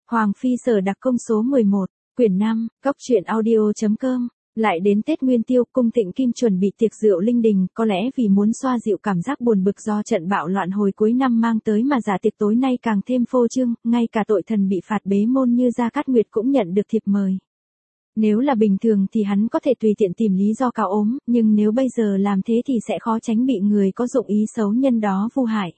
Hoàng Phi Sở Đặc Công số 11, quyển 5, Góc Truyện Audio.com. Lại đến Tết Nguyên Tiêu, cung Tịnh Kim chuẩn bị tiệc rượu linh đình, có lẽ vì muốn xoa dịu cảm giác buồn bực do trận bạo loạn hồi cuối năm mang tới mà giả tiệc tối nay càng thêm phô trương, ngay cả tội thần bị phạt bế môn như Gia Cát Nguyệt cũng nhận được thiệp mời. Nếu là bình thường thì hắn có thể tùy tiện tìm lý do cáo ốm, nhưng nếu bây giờ làm thế thì sẽ khó tránh bị người có dụng ý xấu nhân đó vu hại.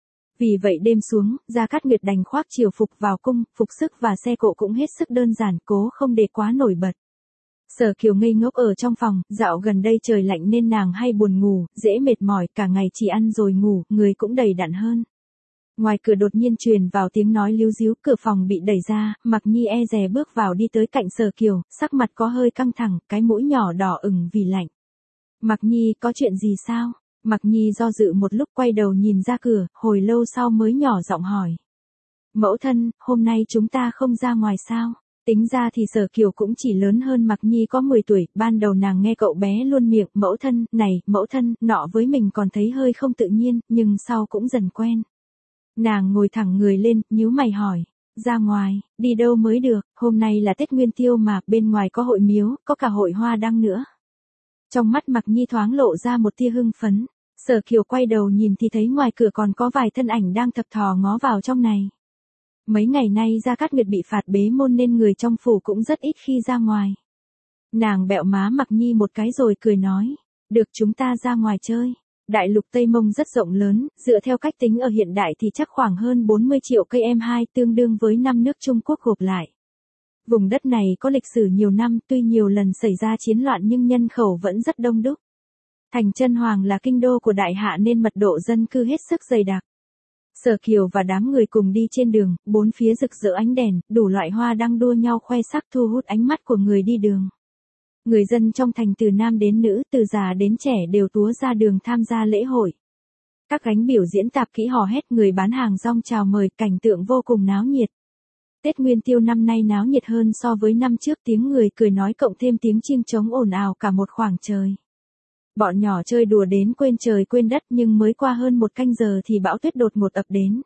Vì vậy đêm xuống, Gia Cát Nguyệt đành khoác triều phục vào cung, phục sức và xe cộ cũng hết sức đơn giản, cố không để quá nổi bật. Sở Kiều ngây ngốc ở trong phòng, dạo gần đây trời lạnh nên nàng hay buồn ngủ, dễ mệt mỏi, cả ngày chỉ ăn rồi ngủ, người cũng đầy đặn hơn. Ngoài cửa đột nhiên truyền vào tiếng nói líu ríu, cửa phòng bị đẩy ra, Mạc Nhi e dè bước vào đi tới cạnh Sở Kiều, sắc mặt có hơi căng thẳng, cái mũi nhỏ đỏ ửng vì lạnh. Mạc Nhi, có chuyện gì sao? Mạc Nhi do dự một lúc quay đầu nhìn ra cửa, hồi lâu sau mới nhỏ giọng hỏi. Mẫu thân, hôm nay chúng ta không ra ngoài sao? Tính ra thì Sở Kiều cũng chỉ lớn hơn Mạc Nhi có 10 tuổi, ban đầu nàng nghe cậu bé luôn miệng, mẫu thân, này, mẫu thân, nọ với mình còn thấy hơi không tự nhiên, nhưng sau cũng dần quen. Nàng ngồi thẳng người lên, nhíu mày hỏi, ra ngoài, đi đâu mới được, hôm nay là Tết Nguyên Tiêu mà, bên ngoài có hội miếu, có cả hội hoa đăng nữa. Trong mắt Mạc Nhi thoáng lộ ra một tia hưng phấn, Sở Kiều quay đầu nhìn thì thấy ngoài cửa còn có vài thân ảnh đang thập thò ngó vào trong này. Mấy ngày nay Gia Cát Nguyệt bị phạt bế môn nên người trong phủ cũng rất ít khi ra ngoài. Nàng bẹo má Mạc Nhi một cái rồi cười nói, được chúng ta ra ngoài chơi. Đại lục Tây Mông rất rộng lớn, dựa theo cách tính ở hiện đại thì chắc khoảng hơn 40 triệu cây M2 tương đương với 5 nước Trung Quốc gộp lại. Vùng đất này có lịch sử nhiều năm, tuy nhiều lần xảy ra chiến loạn nhưng nhân khẩu vẫn rất đông đúc. Thành Chân Hoàng là kinh đô của đại hạ nên mật độ dân cư hết sức dày đặc. Sở Kiều và đám người cùng đi trên đường, bốn phía rực rỡ ánh đèn, đủ loại hoa đang đua nhau khoe sắc thu hút ánh mắt của người đi đường. Người dân trong thành từ nam đến nữ, từ già đến trẻ đều túa ra đường tham gia lễ hội. Các gánh biểu diễn tạp kỹ hò hét, người bán hàng rong chào mời, cảnh tượng vô cùng náo nhiệt. Tết Nguyên Tiêu năm nay náo nhiệt hơn so với năm trước, tiếng người cười nói cộng thêm tiếng chim trống ồn ào cả một khoảng trời. Bọn nhỏ chơi đùa đến quên trời quên đất nhưng mới qua hơn một canh giờ thì bão tuyết đột ngột ập đến.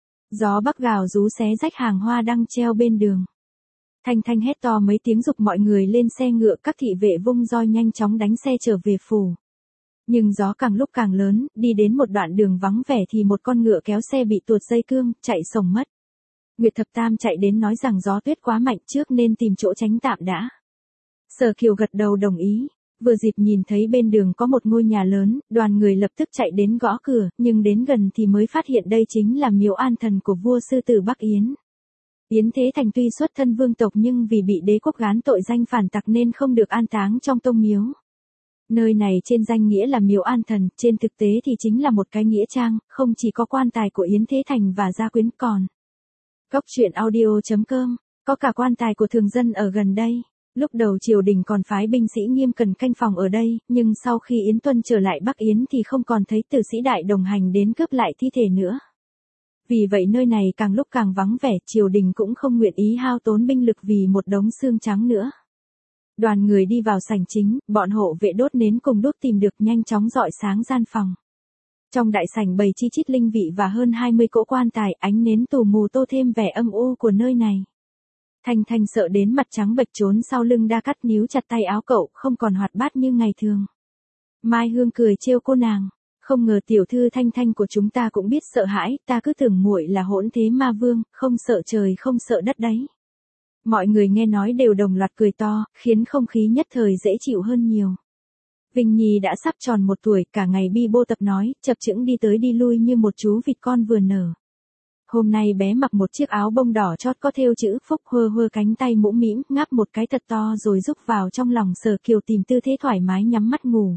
Gió bắc gào rú xé rách hàng hoa đăng treo bên đường. Thanh Thanh hét to mấy tiếng giục mọi người lên xe ngựa, các thị vệ vung roi nhanh chóng đánh xe trở về phủ. Nhưng gió càng lúc càng lớn, đi đến một đoạn đường vắng vẻ thì một con ngựa kéo xe bị tuột dây cương, chạy sổng mất. Nguyệt Thập Tam chạy đến nói rằng gió tuyết quá mạnh trước nên tìm chỗ tránh tạm đã. Sở Kiều gật đầu đồng ý. Vừa dịp nhìn thấy bên đường có một ngôi nhà lớn, đoàn người lập tức chạy đến gõ cửa, nhưng đến gần thì mới phát hiện đây chính là miếu an thần của vua sư tử Bắc Yến. Yến Thế Thành tuy xuất thân vương tộc nhưng vì bị đế quốc gán tội danh phản tặc nên không được an táng trong tông miếu. Nơi này trên danh nghĩa là miếu an thần, trên thực tế thì chính là một cái nghĩa trang, không chỉ có quan tài của Yến Thế Thành và gia quyến còn. Góc Truyện Audio.com, có cả quan tài của thường dân ở gần đây. Lúc đầu triều đình còn phái binh sĩ nghiêm cần canh phòng ở đây, nhưng sau khi Yến Tuân trở lại Bắc Yến thì không còn thấy tử sĩ đại đồng hành đến cướp lại thi thể nữa. Vì vậy nơi này càng lúc càng vắng vẻ, triều đình cũng không nguyện ý hao tốn binh lực vì một đống xương trắng nữa. Đoàn người đi vào sảnh chính, bọn hộ vệ đốt nến cùng đốt tìm được nhanh chóng rọi sáng gian phòng. Trong đại sảnh bày chi chít linh vị và hơn 20 cỗ quan tài, ánh nến tù mù tô thêm vẻ âm u của nơi này. Thanh Thanh sợ đến mặt trắng bệch trốn sau lưng Đa Cát, níu chặt tay áo cậu, không còn hoạt bát như ngày thường. Mai Hương cười trêu cô nàng, không ngờ tiểu thư Thanh Thanh của chúng ta cũng biết sợ hãi, ta cứ tưởng muội là hỗn thế ma vương, không sợ trời không sợ đất đấy. Mọi người nghe nói đều đồng loạt cười to, khiến không khí nhất thời dễ chịu hơn nhiều. Vinh Nhi đã sắp tròn 1 tuổi, cả ngày bi bô tập nói, chập chững đi tới đi lui như một chú vịt con vừa nở. Hôm nay bé mặc một chiếc áo bông đỏ chót có thêu chữ phúc, hơ hơ cánh tay mũm mĩm, ngáp một cái thật to rồi rúc vào trong lòng Sở Kiều tìm tư thế thoải mái nhắm mắt ngủ.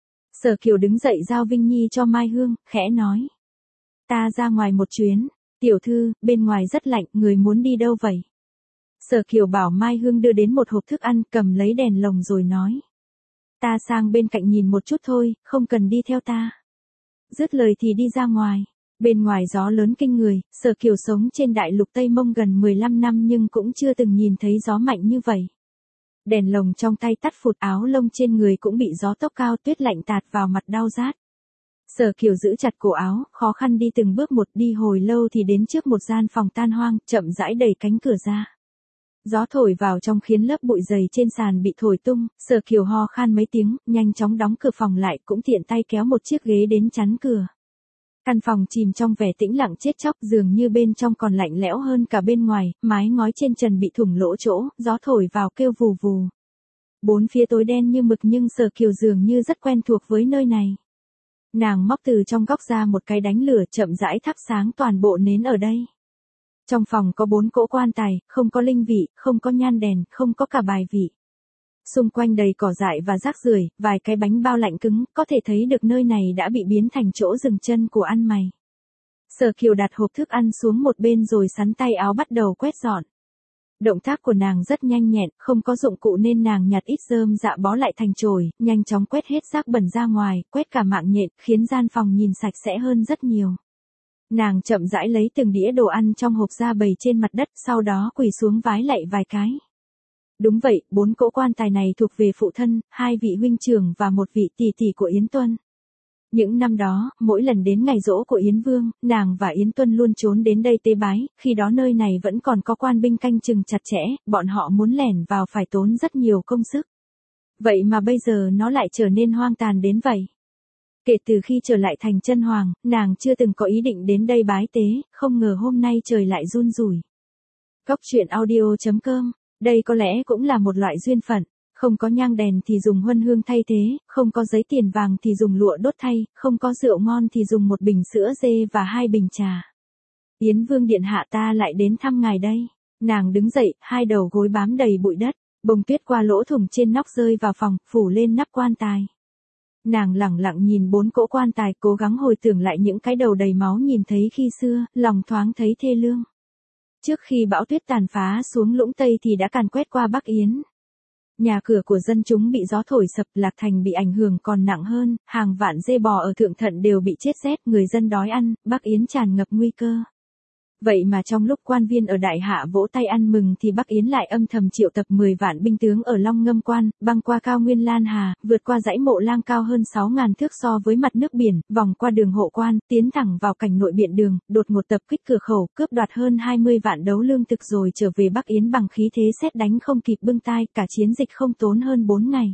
Sở Kiều đứng dậy giao Vinh Nhi cho Mai Hương, khẽ nói. Ta ra ngoài một chuyến, tiểu thư, bên ngoài rất lạnh, người muốn đi đâu vậy? Sở Kiều bảo Mai Hương đưa đến một hộp thức ăn, cầm lấy đèn lồng rồi nói. Ta sang bên cạnh nhìn một chút thôi, không cần đi theo ta. Dứt lời thì đi ra ngoài. Bên ngoài gió lớn kinh người, Sở Kiều sống trên đại lục Tây Mông gần 15 năm nhưng cũng chưa từng nhìn thấy gió mạnh như vậy. Đèn lồng trong tay tắt phụt, áo lông trên người cũng bị gió tốc cao, tuyết lạnh tạt vào mặt đau rát. Sở Kiều giữ chặt cổ áo, khó khăn đi từng bước một, đi hồi lâu thì đến trước một gian phòng tan hoang, chậm rãi đẩy cánh cửa ra. Gió thổi vào trong khiến lớp bụi dày trên sàn bị thổi tung, Sở Kiều ho khan mấy tiếng, nhanh chóng đóng cửa phòng lại, cũng tiện tay kéo một chiếc ghế đến chắn cửa. Căn phòng chìm trong vẻ tĩnh lặng chết chóc, dường như bên trong còn lạnh lẽo hơn cả bên ngoài, mái ngói trên trần bị thủng lỗ chỗ, gió thổi vào kêu vù vù. Bốn phía tối đen như mực nhưng Sở Kiều dường như rất quen thuộc với nơi này. Nàng móc từ trong góc ra một cái đánh lửa, chậm rãi thắp sáng toàn bộ nến ở đây. Trong phòng có 4 cỗ quan tài, không có linh vị, không có nhang đèn, không có cả bài vị. Xung quanh đầy cỏ dại và rác rưởi, vài cái bánh bao lạnh cứng, có thể thấy được nơi này đã bị biến thành chỗ dừng chân của ăn mày. Sở Kiều đặt hộp thức ăn xuống một bên rồi sắn tay áo bắt đầu quét dọn. Động tác của nàng rất nhanh nhẹn, không có dụng cụ nên nàng nhặt ít rơm dạ bó lại thành chổi, nhanh chóng quét hết rác bẩn ra ngoài, quét cả mạng nhện, khiến gian phòng nhìn sạch sẽ hơn rất nhiều. Nàng chậm rãi lấy từng đĩa đồ ăn trong hộp ra bày trên mặt đất, sau đó quỳ xuống vái lạy vài cái. Đúng vậy, 4 cỗ quan tài này thuộc về phụ thân, 2 vị huynh trưởng và 1 vị tỷ tỷ của Yến Tuân. Những năm đó, mỗi lần đến ngày giỗ của Yến Vương, nàng và Yến Tuân luôn trốn đến đây tế bái, khi đó nơi này vẫn còn có quan binh canh chừng chặt chẽ, bọn họ muốn lẻn vào phải tốn rất nhiều công sức. Vậy mà bây giờ nó lại trở nên hoang tàn đến vậy. Kể từ khi trở lại thành Chân Hoàng, nàng chưa từng có ý định đến đây bái tế, không ngờ hôm nay trời lại run rủi. Cóc truyện audio.com, đây có lẽ cũng là một loại duyên phận. Không có nhang đèn thì dùng huân hương thay thế, không có giấy tiền vàng thì dùng lụa đốt thay, không có rượu ngon thì dùng một bình sữa dê và 2 bình trà. Yến Vương điện hạ, ta lại đến thăm ngài đây. Nàng đứng dậy, 2 đầu gối bám đầy bụi đất, bông tuyết qua lỗ thủng trên nóc rơi vào phòng, phủ lên nắp quan tài. Nàng lẳng lặng nhìn 4 cỗ quan tài, cố gắng hồi tưởng lại những cái đầu đầy máu nhìn thấy khi xưa, lòng thoáng thấy thê lương. Trước khi bão tuyết tàn phá xuống Lũng Tây thì đã càn quét qua Bắc Yến. Nhà cửa của dân chúng bị gió thổi sập, Lạc Thành bị ảnh hưởng còn nặng hơn, hàng vạn dê bò ở Thượng Thận đều bị chết rét, người dân đói ăn, Bắc Yến tràn ngập nguy cơ. Vậy mà trong lúc quan viên ở Đại Hạ vỗ tay ăn mừng thì Bắc Yến lại âm thầm triệu tập 10 vạn binh tướng ở Long Ngâm Quan, băng qua cao nguyên Lan Hà, vượt qua dãy Mộ Lang cao hơn 6.000 thước so với mặt nước biển, vòng qua đường Hộ Quan, tiến thẳng vào cảnh nội biện đường, đột ngột tập kích cửa khẩu, cướp đoạt hơn 20 vạn đấu lương thực rồi trở về Bắc Yến bằng khí thế sét đánh không kịp bưng tai, cả chiến dịch không tốn hơn 4 ngày.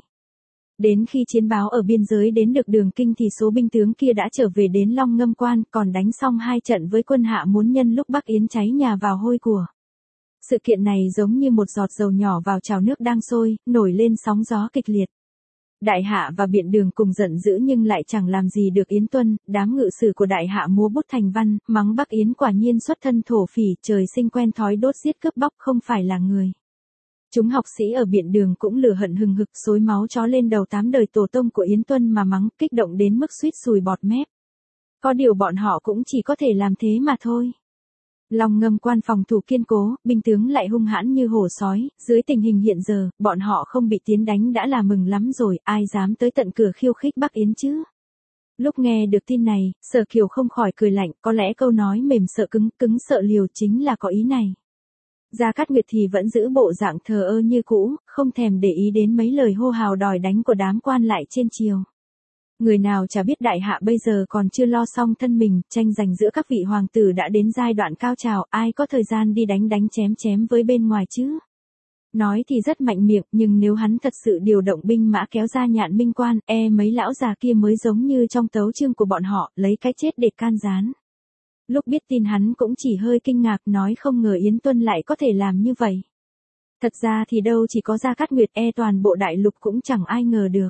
Đến khi chiến báo ở biên giới đến được Đường Kinh thì số binh tướng kia đã trở về đến Long Ngâm Quan, còn đánh xong 2 trận với quân Hạ muốn nhân lúc Bắc Yến cháy nhà vào hôi của. Sự kiện này giống như một giọt dầu nhỏ vào chảo nước đang sôi, nổi lên sóng gió kịch liệt. Đại Hạ và Biện Đường cùng giận dữ nhưng lại chẳng làm gì được Yến Tuân, đám ngự sử của Đại Hạ múa bút thành văn, mắng Bắc Yến quả nhiên xuất thân thổ phỉ, trời sinh quen thói đốt giết cướp bóc, không phải là người. Chúng học sĩ ở Biện Đường cũng lửa hận hừng hực, xối máu chó lên đầu 8 đời tổ tông của Yến Tuân mà mắng, kích động đến mức suýt sùi bọt mép. Có điều bọn họ cũng chỉ có thể làm thế mà thôi. Long Ngâm Quan phòng thủ kiên cố, binh tướng lại hung hãn như hổ sói, dưới tình hình hiện giờ, bọn họ không bị tiến đánh đã là mừng lắm rồi, ai dám tới tận cửa khiêu khích Bắc Yến chứ. Lúc nghe được tin này, Sở Kiều không khỏi cười lạnh, có lẽ câu nói mềm sợ cứng, cứng sợ liều chính là có ý này. Gia Cát Nguyệt thì vẫn giữ bộ dạng thờ ơ như cũ, không thèm để ý đến mấy lời hô hào đòi đánh của đám quan lại trên triều. Người nào chả biết Đại Hạ bây giờ còn chưa lo xong thân mình, tranh giành giữa các vị hoàng tử đã đến giai đoạn cao trào, ai có thời gian đi đánh chém với bên ngoài chứ. Nói thì rất mạnh miệng, nhưng nếu hắn thật sự điều động binh mã kéo ra Nhạn Minh Quan, mấy lão già kia mới giống như trong tấu chương của bọn họ, lấy cái chết để can gián. Lúc biết tin hắn cũng chỉ hơi kinh ngạc, nói không ngờ Yến Tuân lại có thể làm như vậy. Thật ra thì đâu chỉ có Gia Cát Nguyệt, toàn bộ đại lục cũng chẳng ai ngờ được.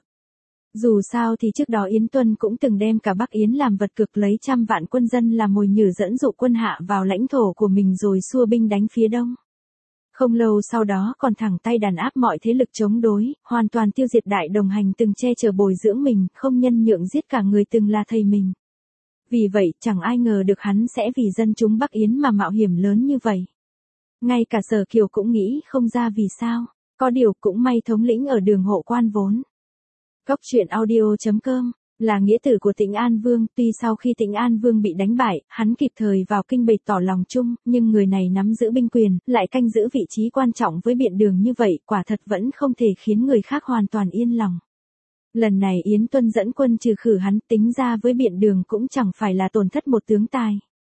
Dù sao thì trước đó Yến Tuân cũng từng đem cả Bắc Yến làm vật cực, lấy trăm vạn quân dân làm mồi nhử dẫn dụ quân Hạ vào lãnh thổ của mình rồi xua binh đánh phía đông. Không lâu sau đó còn thẳng tay đàn áp mọi thế lực chống đối, hoàn toàn tiêu diệt đại đồng hành từng che chở bồi dưỡng mình, không nhân nhượng giết cả người từng là thầy mình. Vì vậy, chẳng ai ngờ được hắn sẽ vì dân chúng Bắc Yến mà mạo hiểm lớn như vậy. Ngay cả Sở Kiều cũng nghĩ không ra vì sao, có điều cũng may thống lĩnh ở Đường Hộ Quan vốn. Cóc truyện audio.com là nghĩa tử của Tĩnh An Vương, tuy sau khi Tĩnh An Vương bị đánh bại, hắn kịp thời vào kinh bày tỏ lòng chung, nhưng người này nắm giữ binh quyền, lại canh giữ vị trí quan trọng với Biện Đường như vậy, quả thật vẫn không thể khiến người khác hoàn toàn yên lòng. Lần này Yến Tuân dẫn quân trừ khử hắn, tính ra với Biện Đường cũng chẳng phải là tổn thất một tướng tài.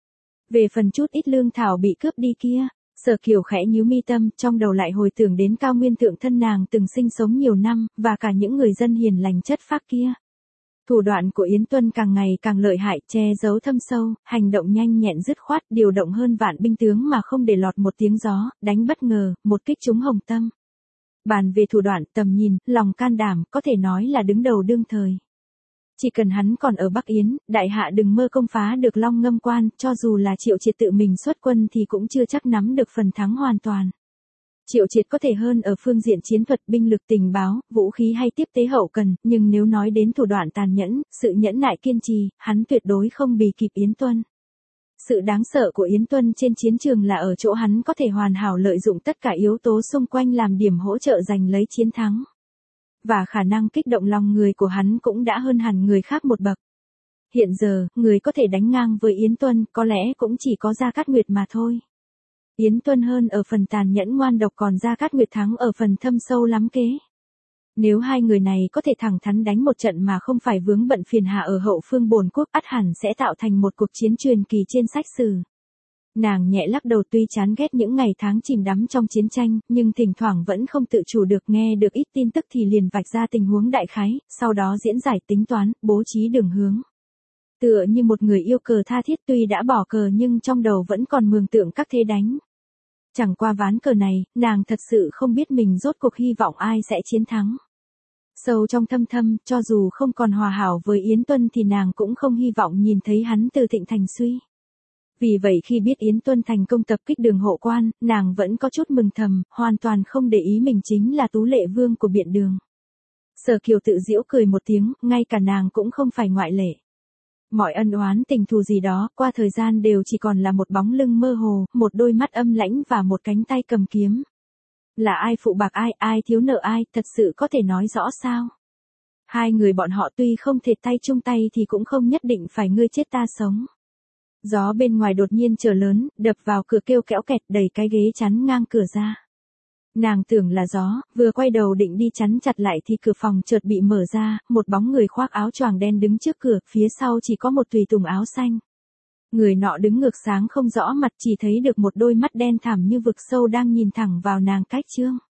Về phần chút ít lương thảo bị cướp đi kia, Sở Kiều khẽ nhíu mi tâm, trong đầu lại hồi tưởng đến Cao Nguyên thượng thân nàng từng sinh sống nhiều năm, và cả những người dân hiền lành chất phác kia. Thủ đoạn của Yến Tuân càng ngày càng lợi hại, che giấu thâm sâu, hành động nhanh nhẹn dứt khoát, điều động hơn vạn binh tướng mà không để lọt một tiếng gió, đánh bất ngờ, một kích trúng hồng tâm. Bàn về thủ đoạn, tầm nhìn, lòng can đảm, có thể nói là đứng đầu đương thời. Chỉ cần hắn còn ở Bắc Yến, đại hạ đừng mơ công phá được Long Ngâm Quan, cho dù là Triệu Triệt tự mình xuất quân thì cũng chưa chắc nắm được phần thắng hoàn toàn. Triệu Triệt có thể hơn ở phương diện chiến thuật, binh lực, tình báo, vũ khí hay tiếp tế hậu cần, nhưng nếu nói đến thủ đoạn tàn nhẫn, sự nhẫn nại kiên trì, hắn tuyệt đối không bì kịp Yến Tuân. Sự đáng sợ của Yến Tuân trên chiến trường là ở chỗ hắn có thể hoàn hảo lợi dụng tất cả yếu tố xung quanh làm điểm hỗ trợ giành lấy chiến thắng. Và khả năng kích động lòng người của hắn cũng đã hơn hẳn người khác một bậc. Hiện giờ, người có thể đánh ngang với Yến Tuân có lẽ cũng chỉ có Gia Cát Nguyệt mà thôi. Yến Tuân hơn ở phần tàn nhẫn ngoan độc, còn Gia Cát Nguyệt thắng ở phần thâm sâu lắm kế. Nếu hai người này có thể thẳng thắn đánh một trận mà không phải vướng bận phiền hà ở hậu phương Bồn Quốc, ắt hẳn sẽ tạo thành một cuộc chiến truyền kỳ trên sách sử. Nàng nhẹ lắc đầu, tuy chán ghét những ngày tháng chìm đắm trong chiến tranh, nhưng thỉnh thoảng vẫn không tự chủ được, nghe được ít tin tức thì liền vạch ra tình huống đại khái, sau đó diễn giải tính toán, bố trí đường hướng. Tựa như một người yêu cờ tha thiết, tuy đã bỏ cờ nhưng trong đầu vẫn còn mường tượng các thế đánh. Chẳng qua ván cờ này, nàng thật sự không biết mình rốt cuộc hy vọng ai sẽ chiến thắng. Sâu trong thâm thâm, cho dù không còn hòa hảo với Yến Tuân thì nàng cũng không hy vọng nhìn thấy hắn từ thịnh thành suy. Vì vậy khi biết Yến Tuân thành công tập kích Đường Hộ Quan, nàng vẫn có chút mừng thầm, hoàn toàn không để ý mình chính là Tú Lệ Vương của Biện Đường. Sở Kiều tự giễu cười một tiếng, ngay cả nàng cũng không phải ngoại lệ. Mọi ân oán tình thù gì đó, qua thời gian đều chỉ còn là một bóng lưng mơ hồ, một đôi mắt âm lãnh và một cánh tay cầm kiếm. Là ai phụ bạc ai, ai thiếu nợ ai, thật sự có thể nói rõ sao? Hai người bọn họ tuy không thể tay chung tay thì cũng không nhất định phải ngươi chết ta sống. Gió bên ngoài đột nhiên trở lớn, đập vào cửa kêu kẽo kẹt, đẩy cái ghế chắn ngang cửa ra. Nàng tưởng là gió, vừa quay đầu định đi chắn chặt lại thì cửa phòng chợt bị mở ra, một bóng người khoác áo choàng đen đứng trước cửa, phía sau chỉ có một tùy tùng áo xanh. Người nọ đứng ngược sáng không rõ mặt, chỉ thấy được một đôi mắt đen thẳm như vực sâu đang nhìn thẳng vào nàng cách chương.